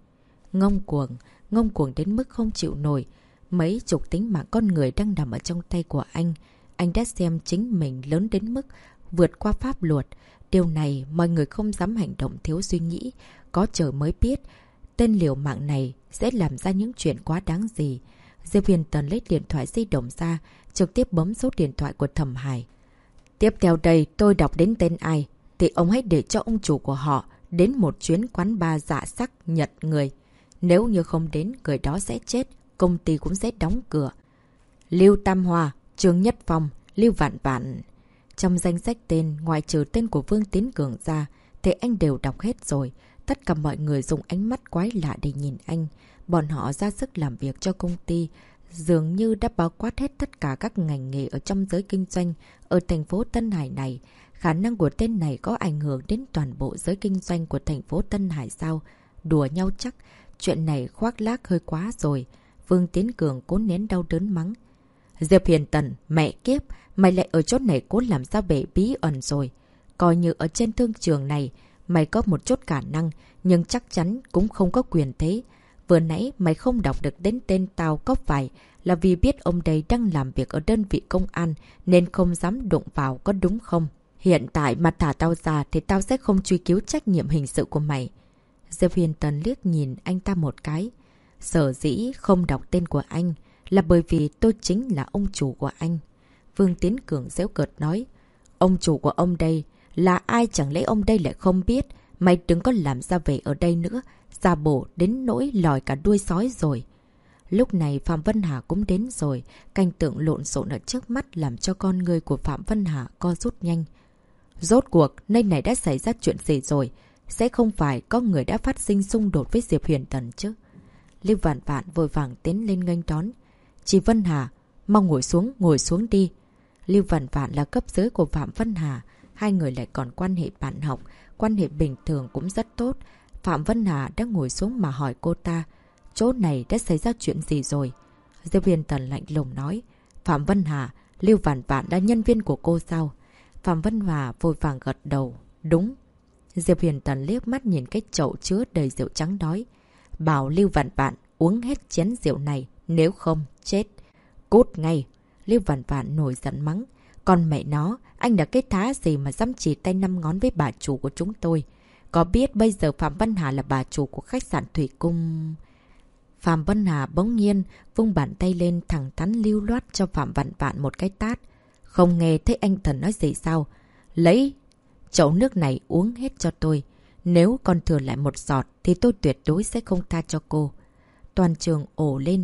Ngông cuồng đến mức không chịu nổi. Mấy chục tính mạng con người đang nằm ở trong tay của anh. Anh đã xem chính mình lớn đến mức vượt qua pháp luật. Điều này mọi người không dám hành động thiếu suy nghĩ. Có trời mới biết, tên liều mạng này sẽ làm ra những chuyện quá đáng gì. Diệp Hiền Tần lấy điện thoại di động ra, trực tiếp bấm số điện thoại của Thẩm Hải. Tiếp theo đây tôi đọc đến tên ai, thì ông hãy để cho ông chủ của họ đến một chuyến quán bar dạ sắc nhật người. Nếu như không đến, người đó sẽ chết, công ty cũng sẽ đóng cửa. Lưu Tam Hoa, Trương Nhất Phong, Lưu Vạn Vạn. Trong danh sách tên, ngoài trừ tên của Vương Tiến Cường ra, thì anh đều đọc hết rồi. Tất cả mọi người dùng ánh mắt quái lạ để nhìn anh. Bọn họ ra sức làm việc cho công ty, dường như đã bao quát hết tất cả các ngành nghề ở trong giới kinh doanh ở thành phố Tân Hải này. Khả năng của tên này có ảnh hưởng đến toàn bộ giới kinh doanh của thành phố Tân Hải sao? Đùa nhau chắc. Chuyện này khoác lác hơi quá rồi. Vương Tiến Cường cố nén đau đớn mắng. Diệp Hiền Tần, mẹ kiếp, mày lại ở chỗ này cố làm ra bể bí ẩn rồi. Coi như ở trên thương trường này, mày có một chút khả năng, nhưng chắc chắn cũng không có quyền thế. Vừa nãy mày không đọc được đến tên tao có phải là vì biết ông đây đang làm việc ở đơn vị công an nên không dám đụng vào, có đúng không? Hiện tại mà thả tao ra thì tao sẽ không truy cứu trách nhiệm hình sự của mày. Diệp Hiền Tần liếc nhìn anh ta một cái. Sở dĩ không đọc tên của anh là bởi vì tôi chính là ông chủ của anh. Vương Tiến Cường giễu cợt nói. Ông chủ của ông đây là ai, chẳng lẽ ông đây lại không biết? Mày đừng có làm ra vẻ ở đây nữa, giả bổ đến nỗi lòi cả đuôi sói rồi. Lúc này Phạm Vân Hà cũng đến rồi, cảnh tượng lộn xộn ở trước mắt làm cho con người của Phạm Vân Hà co rút nhanh. Rốt cuộc, nơi này đã xảy ra chuyện gì rồi? Sẽ không phải có người đã phát sinh xung đột với Diệp Huyền Tần chứ? Lưu Vạn Vạn vội vàng tiến lên nghênh đón. Chị Vân Hà, mau ngồi xuống đi. Lưu Vạn Vạn là cấp dưới của Phạm Vân Hà. Hai người lại còn quan hệ bạn học, quan hệ bình thường cũng rất tốt. Phạm Vân Hà đã ngồi xuống mà hỏi cô ta. Chỗ này đã xảy ra chuyện gì rồi? Diệp Huyền Tần lạnh lùng nói. Phạm Vân Hà, Lưu Vạn Vạn là nhân viên của cô sao? Phạm Vân Hà vội vàng gật đầu. Đúng. Diệp Huyền Tần liếc mắt nhìn cái chậu chứa đầy rượu trắng nói. Bảo Lưu Vạn Vạn uống hết chén rượu này, nếu không, chết. Cút ngay. Lưu Vạn Vạn nổi giận mắng. Còn mẹ nó, anh là cái thá gì mà dám chỉ tay 5 ngón với bà chủ của chúng tôi? Có biết bây giờ Phạm Vân Hà là bà chủ của khách sạn Thủy Cung? Phạm Vân Hà bỗng nhiên vung bàn tay lên thẳng thắn lưu loát cho Phạm Vạn Vạn một cái tát. Không nghe thấy anh Thần nói gì sao? Lấy chậu nước này uống hết cho tôi. Nếu còn thừa lại một giọt thì tôi tuyệt đối sẽ không tha cho cô. Toàn trường ồ lên.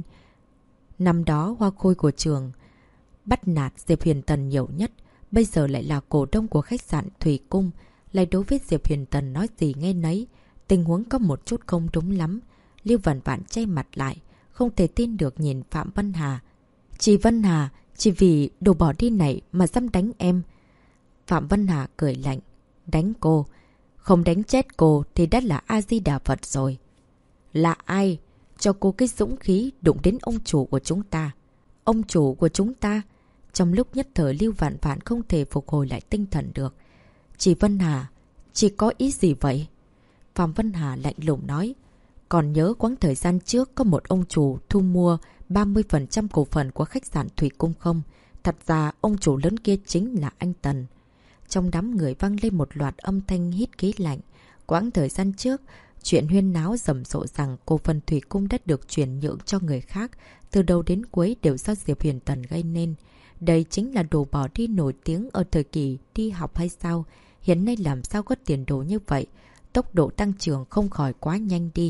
Năm đó hoa khôi của trường bắt nạt Diệp Huyền Tần nhiều nhất. Bây giờ lại là cổ đông của khách sạn Thủy Cung. Lại đối với Diệp Huyền Tần nói gì nghe nấy. Tình huống có một chút không đúng lắm. Lưu Vạn Vạn che mặt lại, không thể tin được nhìn Phạm Vân Hà. Chị Vân Hà, chỉ vì đồ bỏ đi này mà dám đánh em. Phạm Vân Hà cười lạnh. Đánh cô? Không đánh chết cô thì đã là A-di-đà Phật rồi. Là ai? cho cô cái dũng khí đụng đến ông chủ của chúng ta. Ông chủ của chúng ta? Trong lúc nhất thời Lưu Vạn Vạn không thể phục hồi lại tinh thần được. Chị Vân Hà, chị có ý gì vậy? Phạm Vân Hà lạnh lùng nói. Còn nhớ quãng thời gian trước có một ông chủ thu mua 30% cổ phần của khách sạn Thủy Cung không? Thật ra ông chủ lớn kia chính là anh Tần. Trong đám người vang lên một loạt âm thanh hít khí lạnh. Quãng thời gian trước, chuyện huyên náo rầm rộ rằng cổ phần Thủy Cung đã được chuyển nhượng cho người khác. Từ đầu đến cuối đều do Diệp Huyền Tần gây nên. Đây chính là đồ bỏ đi nổi tiếng ở thời kỳ đi học hay sao? Hiện nay làm sao có tiền đồ như vậy? Tốc độ tăng trưởng không khỏi quá nhanh đi.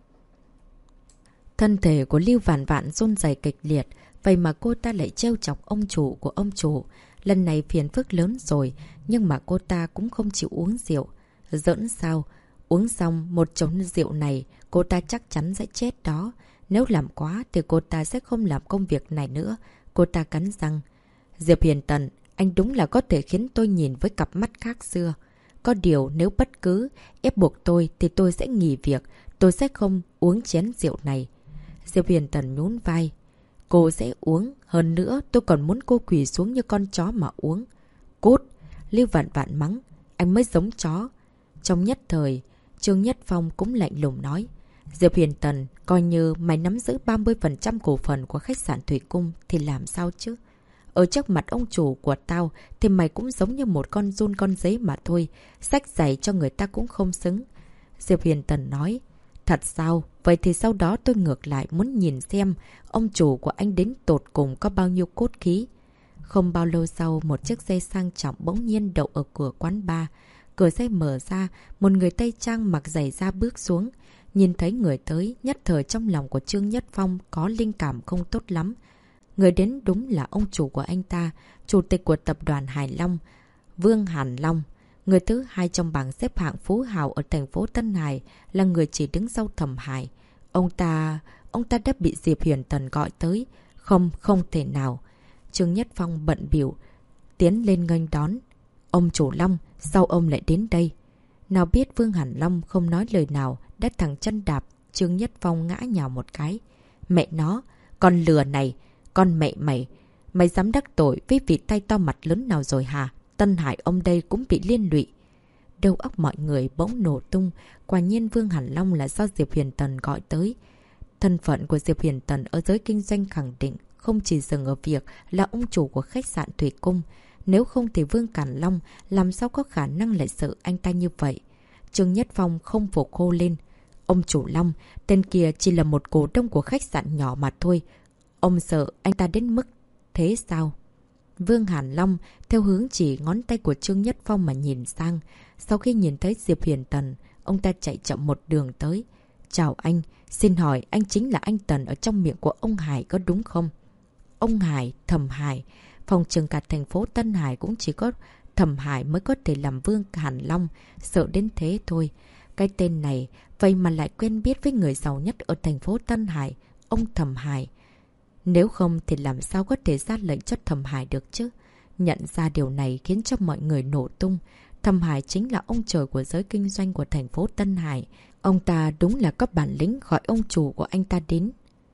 Thân thể của Lưu Vạn Vạn run rẩy kịch liệt. Vậy mà cô ta lại trêu chọc ông chủ của ông chủ. Lần này phiền phức lớn rồi. Nhưng mà cô ta cũng không chịu uống rượu. Giỡn sao? Uống xong một chén rượu này, cô ta chắc chắn sẽ chết đó. Nếu làm quá thì cô ta sẽ không làm công việc này nữa. Cô ta cắn răng. Diệp Huyền Tần, anh đúng là có thể khiến tôi nhìn với cặp mắt khác xưa. Có điều nếu bất cứ ép buộc tôi thì tôi sẽ nghỉ việc. Tôi sẽ không uống chén rượu này. Diệp Huyền Tần nhún vai. Cô sẽ uống. Hơn nữa tôi còn muốn cô quỳ xuống như con chó mà uống. Cút! Lưu Vạn Vạn mắng. Anh mới giống chó. Trong nhất thời, Trương Nhất Phong cũng lạnh lùng nói. Diệp Huyền Tần, coi như mày nắm giữ 30% cổ phần của khách sạn Thủy Cung thì làm sao chứ? Ở trước mặt ông chủ của tao thì mày cũng giống như một con giun con giấy mà thôi. Xách giày cho người ta cũng không xứng. Diệp Huyền Tần nói. Thật sao? Vậy thì sau đó tôi ngược lại muốn nhìn xem ông chủ của anh đến tột cùng có bao nhiêu cốt khí. Không bao lâu sau, một chiếc xe sang trọng bỗng nhiên đậu ở cửa quán bar. Cửa xe mở ra, một người Tây Trang mặc giày da bước xuống. Nhìn thấy người tới, nhất thời trong lòng của Trương Nhất Phong có linh cảm không tốt lắm. Người đến đúng là ông chủ của anh ta, chủ tịch của tập đoàn Hải Long, Vương Hàn Long. Người thứ hai trong bảng xếp hạng phú hào ở thành phố Tân Hải là người chỉ đứng sau Thẩm Hải. Ông ta đã bị Diệp Huyền Tần gọi tới. Không thể nào. Trương Nhất Phong bận bịu tiến lên nghênh đón. Ông chủ Long, sao ông lại đến đây? Nào biết Vương Hàn Long không nói lời nào, đã thẳng chân đạp Trương Nhất Phong ngã nhào một cái. Mẹ nó, con lừa này, con mẹ mày, mày dám đắc tội với vị tay to mặt lớn nào rồi hả? Tân Hải ông đây cũng bị liên lụy. Đầu óc mọi người bỗng nổ tung, quả nhiên Vương Hàn Long là do Diệp Huyền Tần gọi tới. Thân phận của Diệp Huyền Tần ở giới kinh doanh khẳng định không chỉ dừng ở việc là ông chủ của khách sạn Thủy Cung. Nếu không thì Vương Cản Long làm sao có khả năng lại sợ anh ta như vậy? Trương Nhất Phong không phục hô lên. Ông chủ Long, tên kia chỉ là một cổ đông của khách sạn nhỏ mà thôi. Ông sợ anh ta đến mức thế sao? Vương Hàn Long theo hướng chỉ ngón tay của Trương Nhất Phong mà nhìn sang. Sau khi nhìn thấy Diệp Huyền Tần, ông ta chạy chậm một đường tới. Chào anh, xin hỏi anh chính là anh Tần ở trong miệng của ông Hải có đúng không? Ông Hải, Thẩm Hải, phòng trừng cả thành phố Tân Hải cũng chỉ có Thẩm Hải mới có thể làm Vương Hàn Long, sợ đến thế thôi. Cái tên này, vậy mà lại quen biết với người giàu nhất ở thành phố Tân Hải, ông Thẩm Hải. Nếu không thì làm sao có thể ra lệnh cho Thẩm Hải được chứ? Nhận ra điều này khiến cho mọi người nổ tung. Thẩm Hải chính là ông trời của giới kinh doanh của thành phố Tân Hải. Ông ta đúng là có bản lĩnh gọi ông chủ của anh ta đến.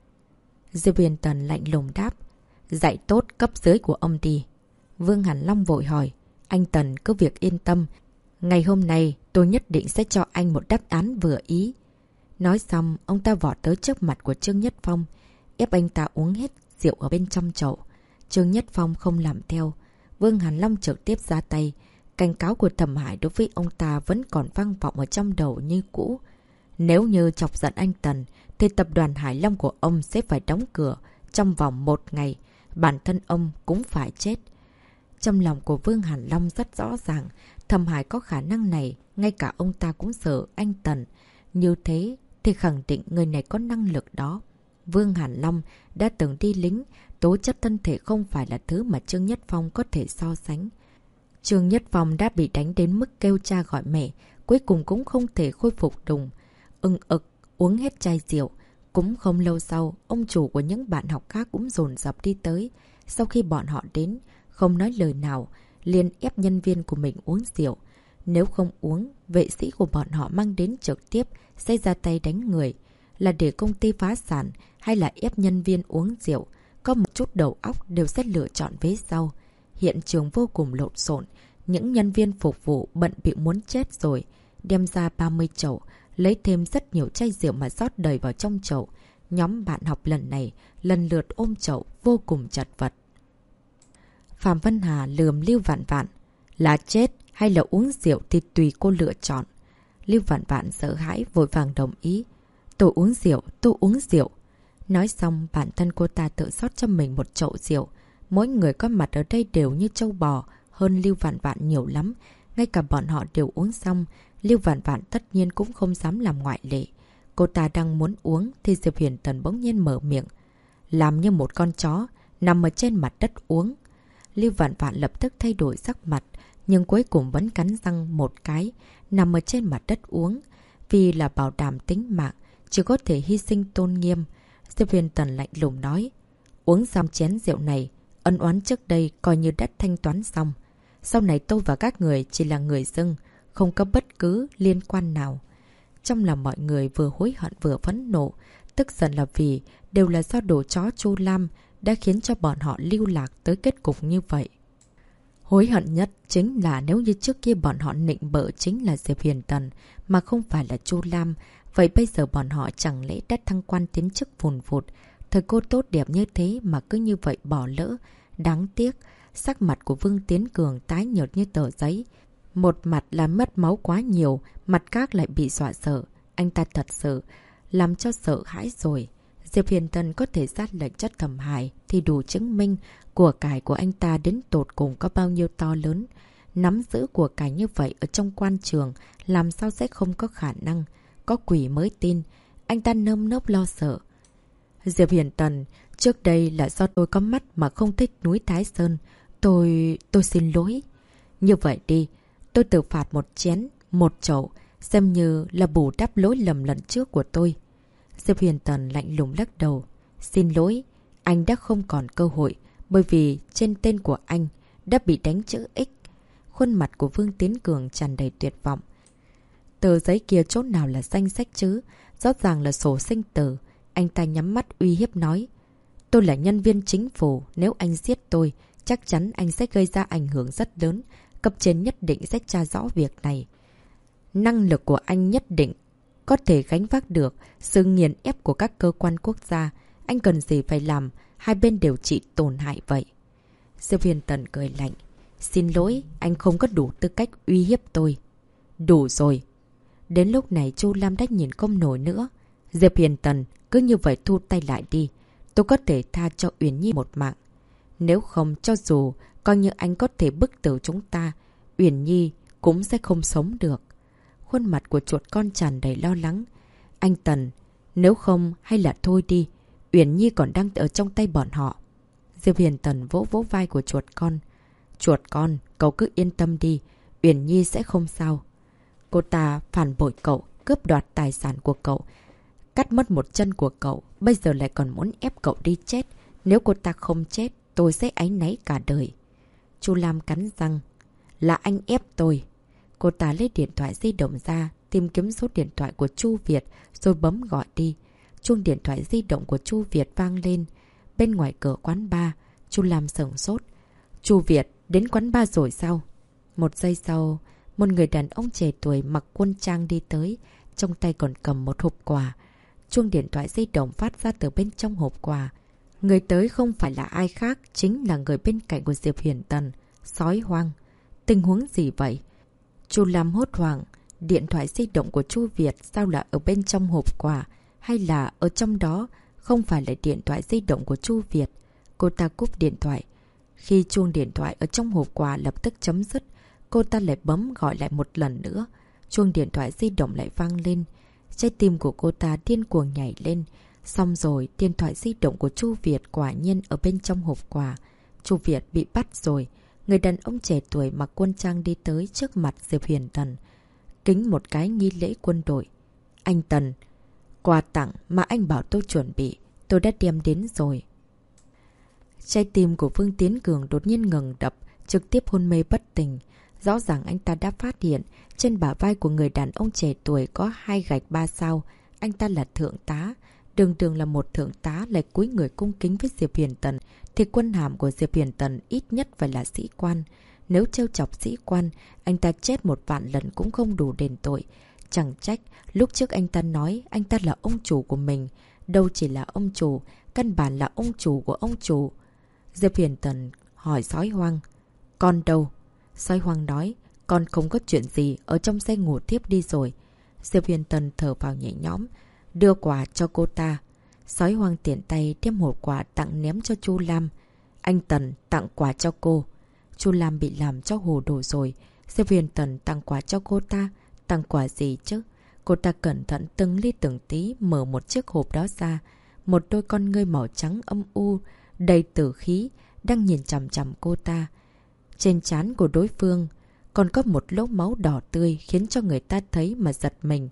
Diệp Huyền Tần lạnh lùng đáp. Dạy tốt cấp dưới của ông đi. Vương Hàn Long vội hỏi. Anh Tần cứ việc yên tâm. Ngày hôm nay tôi nhất định sẽ cho anh một đáp án vừa ý. Nói xong, ông ta vọt tới trước mặt của Trương Nhất Phong, ép anh ta uống hết rượu ở bên trong chậu. Trương Nhất Phong không làm theo. Vương Hàn Long trực tiếp ra tay. Cảnh cáo của Thẩm Hải đối với ông ta vẫn còn vang vọng ở trong đầu như cũ. Nếu như chọc giận anh Tần, thì tập đoàn Hải Long của ông sẽ phải đóng cửa trong vòng 1 ngày. Bản thân ông cũng phải chết. Trong lòng của Vương Hàn Long rất rõ ràng, Thẩm Hải có khả năng này, ngay cả ông ta cũng sợ anh Tần. Như thế thì khẳng định người này có năng lực đó. Vương Hàn Long đã từng đi lính, tố chất thân thể không phải là thứ mà Trương Nhất Phong có thể so sánh. Trương Nhất Phong đã bị đánh đến mức kêu cha gọi mẹ, cuối cùng cũng không thể khôi phục đùng. Ực, uống hết chai rượu. Cũng không lâu sau, ông chủ của những bạn học khác cũng dồn dập đi tới. Sau khi bọn họ đến, không nói lời nào, liền ép nhân viên của mình uống rượu. Nếu không uống, vệ sĩ của bọn họ mang đến trực tiếp sẽ ra tay đánh người. là để công ty phá sản hay là ép nhân viên uống rượu, có một chút đầu óc đều sẽ lựa chọn vế sau. Hiện trường vô cùng lộn xộn, những nhân viên phục vụ bận bịu muốn chết rồi, đem ra 30 chậu, lấy thêm rất nhiều chai rượu mà rót đầy vào trong chậu. Nhóm bạn học lần này lần lượt ôm chậu, vô cùng chật vật. Phạm Vân Hà lườm Lưu Vạn Vạn, là chết hay là uống rượu thì tùy cô lựa chọn. Lưu Vạn Vạn sợ hãi vội vàng đồng ý. Tôi uống rượu, tôi uống rượu. Nói xong bản thân cô ta tự rót cho mình một chậu rượu. Mỗi người có mặt ở đây đều như trâu bò, hơn Lưu Vạn Vạn nhiều lắm. Ngay cả bọn họ đều uống xong, Lưu Vạn Vạn tất nhiên cũng không dám làm ngoại lệ. Cô ta đang muốn uống thì Diệp Huyền Tần bỗng nhiên mở miệng. Làm như một con chó, nằm ở trên mặt đất uống. Lưu Vạn Vạn lập tức thay đổi sắc mặt, nhưng cuối cùng vẫn cắn răng một cái, nằm ở trên mặt đất uống. Vì là bảo đảm tính mạng, chỉ có thể hy sinh tôn nghiêm. Diệp Huyền Tần lạnh lùng nói. Uống xong chén rượu này, ân oán trước đây coi như đã thanh toán xong. Sau này tôi và các người chỉ là người dưng, không có bất cứ liên quan nào. Trong lòng mọi người vừa hối hận vừa phẫn nộ, tức giận là vì đều là do đồ chó Chu Lam đã khiến cho bọn họ lưu lạc tới kết cục như vậy. Hối hận nhất chính là nếu như trước kia bọn họ nịnh bợ chính là Diệp Huyền Tần mà không phải là Chu Lam, vậy bây giờ bọn họ chẳng lẽ đã thăng quan tiến chức vùn vụt. Thời cô tốt đẹp như thế mà cứ như vậy bỏ lỡ. Đáng tiếc, sắc mặt của Vương Tiến Cường tái nhợt như tờ giấy. Một mặt là mất máu quá nhiều, mặt khác lại bị dọa sợ. Anh ta thật sự làm cho sợ hãi rồi. Diệp Huyền Tần có thể sát lệnh cho Thẩm Hải thì đủ chứng minh của cải của anh ta đến tột cùng có bao nhiêu to lớn. Nắm giữ của cải như vậy ở trong quan trường làm sao sẽ không có khả năng. Có quỷ mới tin. Anh ta nơm nớp lo sợ. Diệp Huyền Tần, trước đây là do tôi có mắt mà không thích núi Thái Sơn. Tôi xin lỗi. Như vậy đi, tôi tự phạt một chén, một chậu, xem như là bù đắp lỗi lầm lần trước của tôi. Diệp Huyền Tần lạnh lùng lắc đầu. Xin lỗi, anh đã không còn cơ hội, bởi vì trên tên của anh đã bị đánh chữ X. Khuôn mặt của Vương Tiến Cường tràn đầy tuyệt vọng. Tờ giấy kia chỗ nào là danh sách chứ? Rõ ràng là sổ sinh tử. Anh ta nhắm mắt uy hiếp nói. Tôi là nhân viên chính phủ, nếu anh giết tôi, chắc chắn anh sẽ gây ra ảnh hưởng rất lớn. Cấp trên nhất định sẽ tra rõ việc này. Năng lực của anh nhất định có thể gánh vác được sự nghiền ép của các cơ quan quốc gia. Anh cần gì phải làm, hai bên đều chịu tổn hại vậy. Diệp Huyền Tần cười lạnh. Xin lỗi, anh không có đủ tư cách uy hiếp tôi. Đủ rồi. Đến lúc này Chu Lam đã nhìn không nổi nữa. Diệp Huyền Tần, cứ như vậy thu tay lại đi. Tôi có thể tha cho Uyển Nhi một mạng. Nếu không, cho dù coi như anh có thể bức tử chúng ta, Uyển Nhi cũng sẽ không sống được. Khuôn mặt của chuột con tràn đầy lo lắng. Anh Tần, nếu không hay là thôi đi. Uyển Nhi còn đang ở trong tay bọn họ. Diệp Huyền Tần vỗ vỗ vai của chuột con. Chuột con, cậu cứ yên tâm đi. Uyển Nhi sẽ không sao. Cô ta phản bội cậu, cướp đoạt tài sản của cậu, cắt mất một chân của cậu. Bây giờ lại còn muốn ép cậu đi chết. Nếu cô ta không chết, tôi sẽ áy náy cả đời. Chu Lam cắn răng. Là anh ép tôi. Cô ta lấy điện thoại di động ra, tìm kiếm số điện thoại của Chu Việt, rồi bấm gọi đi. Chuông điện thoại di động của Chu Việt vang lên. Bên ngoài cửa quán bar, Chu Lam sửng sốt. Chu Việt, đến quán bar rồi sao? Một giây sau, một người đàn ông trẻ tuổi mặc quân trang đi tới, trong tay còn cầm một hộp quà. Chuông điện thoại di động phát ra từ bên trong hộp quà. Người tới không phải là ai khác, chính là người bên cạnh của Diệp Huyền Tần, Sói Hoang. Tình huống gì vậy? Chu Lam hốt hoảng. Điện thoại di động của Chu Việt sao lại ở bên trong hộp quà? Hay là ở trong đó không phải là điện thoại di động của Chu Việt? Cô ta cúp điện thoại. Khi chuông điện thoại ở trong hộp quà lập tức chấm dứt, cô ta lại bấm gọi lại một lần nữa. Chuông điện thoại di động lại vang lên. Trái tim của cô ta điên cuồng nhảy lên. Xong rồi, điện thoại di động của Chu Việt quả nhiên ở bên trong hộp quà. Chu Việt bị bắt rồi. Người đàn ông trẻ tuổi mặc quân trang đi tới trước mặt Diệp Huyền Tần. Kính một cái nghi lễ quân đội. Anh Tần, quà tặng mà anh bảo tôi chuẩn bị, tôi đã đem đến rồi. Trái tim của Vương Tiến Cường đột nhiên ngừng đập, trực tiếp hôn mê bất tỉnh. Rõ ràng anh ta đã phát hiện trên bả vai của người đàn ông trẻ tuổi có 2 gạch 3 sao. anh ta là thượng tá. Đường đường là một thượng tá lại cúi người cung kính với Diệp Huyền Tần, thì quân hàm của Diệp Huyền Tần ít nhất phải là sĩ quan. Nếu trêu chọc sĩ quan, anh ta chết 1.000 lần cũng không đủ đền tội. Chẳng trách, lúc trước anh ta nói anh ta là ông chủ của mình. Đâu chỉ là ông chủ, căn bản là ông chủ của ông chủ. Diệp Huyền Tần hỏi Sói Hoang. Con đâu? Sói Hoang nói, con không có chuyện gì, ở trong xe ngủ tiếp đi rồi. Diệp Huyền Tần thở vào nhẹ nhõm, đưa quà cho cô ta. Sói Hoang tiện tay đem hộp quà tặng ném cho Chu Lam. Anh Tần tặng quà cho cô. Chu Lam bị làm cho hồ đồ rồi. Diệp Huyền Tần tặng quà cho cô ta. Tặng quà gì chứ? Cô ta cẩn thận từng ly từng tí mở một chiếc hộp đó ra. Một đôi con ngươi màu trắng âm u, đầy tử khí, đang nhìn chằm chằm cô ta. Trên trán của đối phương còn có một lỗ máu đỏ tươi khiến cho người ta thấy mà giật mình.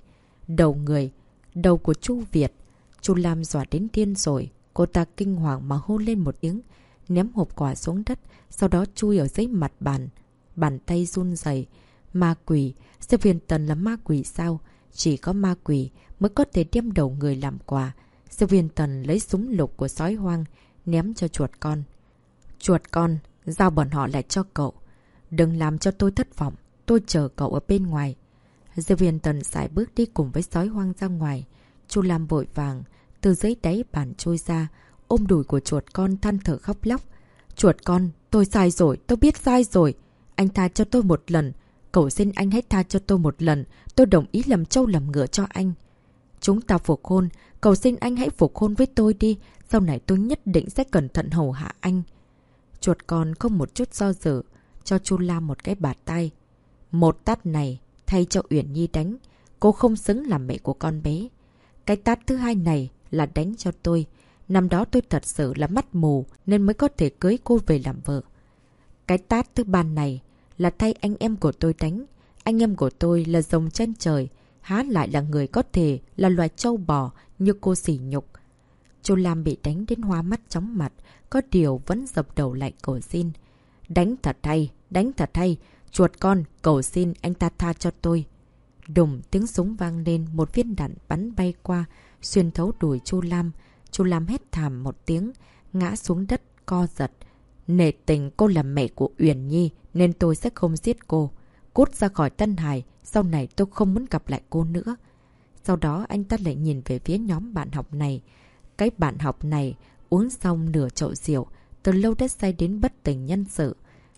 Đầu của Chu Việt. Chu Lam dọa đến điên rồi. Cô ta kinh hoàng mà hô lên một tiếng, ném hộp quà xuống đất, sau đó chui ở dưới mặt bàn. Bàn tay run rẩy. Ma quỷ. Diệp Huyền Tần là ma quỷ sao? Chỉ có ma quỷ mới có thể đem đầu người làm quà. Diệp Huyền Tần lấy súng lục của Sói Hoang ném cho chuột con. Chuột con, giao bọn họ lại cho cậu. Đừng làm cho tôi thất vọng. Tôi chờ cậu ở bên ngoài. Diệp Huyền Tần sải bước đi cùng với Sói Hoang ra ngoài. Chu Lam vội vàng từ dưới đáy bàn trôi ra, ôm đùi của chuột con than thở khóc lóc. Chuột con, tôi sai rồi, tôi biết sai rồi. Anh tha cho tôi một lần. Cầu xin anh hãy tha cho tôi một lần. Tôi đồng ý làm trâu làm ngựa cho anh. Chúng ta phục hôn. Cầu xin anh hãy phục hôn với tôi đi. Sau này tôi nhất định sẽ cẩn thận hầu hạ anh. Chuột con không một chút do dự, cho Chu Lam một cái bạt tay. Một tát này thay cho Uyển Nhi đánh. Cô không xứng làm mẹ của con bé. Cái tát thứ hai này là đánh cho tôi. Năm đó tôi thật sự là mắt mù nên mới có thể cưới cô về làm vợ. Cái tát thứ ba này là thay anh em của tôi đánh. Anh em của tôi là rồng trên trời, há lại là người có thể là loài trâu bò như cô sỉ nhục. Chu Lam bị đánh đến hoa mắt chóng mặt, có điều vẫn dập đầu lại cầu xin. Đánh thật hay, chuột con, cầu xin anh ta tha cho tôi. Đùng, tiếng súng vang lên, một viên đạn bắn bay qua, xuyên thấu đùi Chu Lam. Chu Lam hét thảm một tiếng, ngã xuống đất, co giật. Nể tình cô là mẹ của Uyển Nhi nên tôi sẽ không giết cô. Cút ra khỏi Tân Hải, sau này tôi không muốn gặp lại cô nữa. Sau đó anh ta lại nhìn về phía nhóm bạn học này. Cái bạn học này uống xong nửa chậu rượu, từ lâu đã say đến bất tỉnh nhân sự.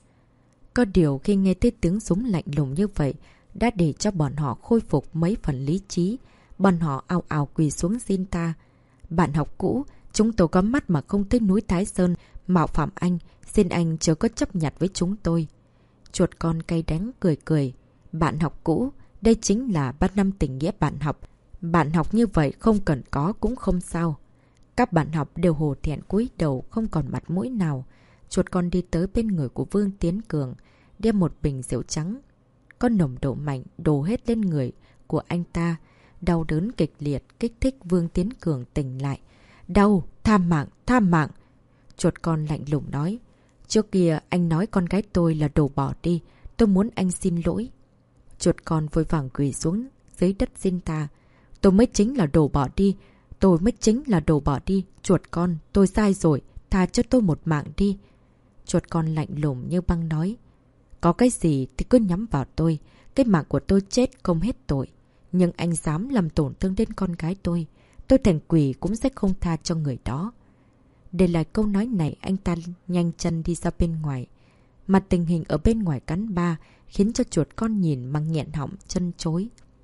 Có điều khi nghe thấy tiếng súng lạnh lùng như vậy, đã để cho bọn họ khôi phục mấy phần lý trí. Bọn họ ào ào quỳ xuống xin ta. Bạn học cũ, chúng tôi có mắt mà không thấy núi Thái Sơn, mạo phạm anh, xin anh chớ có chấp nhặt với chúng tôi. Chuột con cay đắng cười cười. Bạn học cũ, đây chính là 3 năm tình nghĩa bạn học. Bạn học như vậy không cần có cũng không sao. Các bạn học đều hổ thẹn cúi đầu không còn mặt mũi nào. Chuột con đi tới bên người của Vương Tiến Cường, đem một bình rượu trắng có nồng độ mạnh đổ hết lên người của anh ta. Đau đớn kịch liệt kích thích Vương Tiến Cường tỉnh lại. Đau, tham mạng, tham mạng. Chuột con lạnh lùng nói. Trước kia anh nói con gái tôi là đồ bỏ đi. Tôi muốn anh xin lỗi. Chuột con vội vàng quỳ xuống dưới đất xin ta. Tôi mới chính là đồ bỏ đi. Tôi mới chính là đồ bỏ đi. Chuột con, tôi sai rồi. Tha cho tôi một mạng đi. Chuột con lạnh lùng như băng nói. Có cái gì thì cứ nhắm vào tôi. Cái mạng của tôi chết không hết tội. Nhưng anh dám làm tổn thương đến con gái tôi thành quỷ cũng sẽ không tha cho người đó. Để lại câu nói này, anh ta nhanh chân đi ra bên ngoài. Mà tình hình ở bên ngoài cắn ba khiến cho chuột con nhìn mà nghẹn họng chân chối.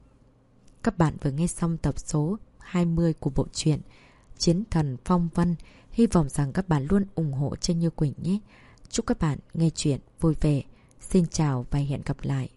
Các bạn vừa nghe xong tập số 20 của bộ truyện Chiến Thần Phong Vân. Hy vọng rằng các bạn luôn ủng hộ cho Như Quỳnh nhé. Chúc các bạn nghe chuyện vui vẻ. Xin chào và hẹn gặp lại.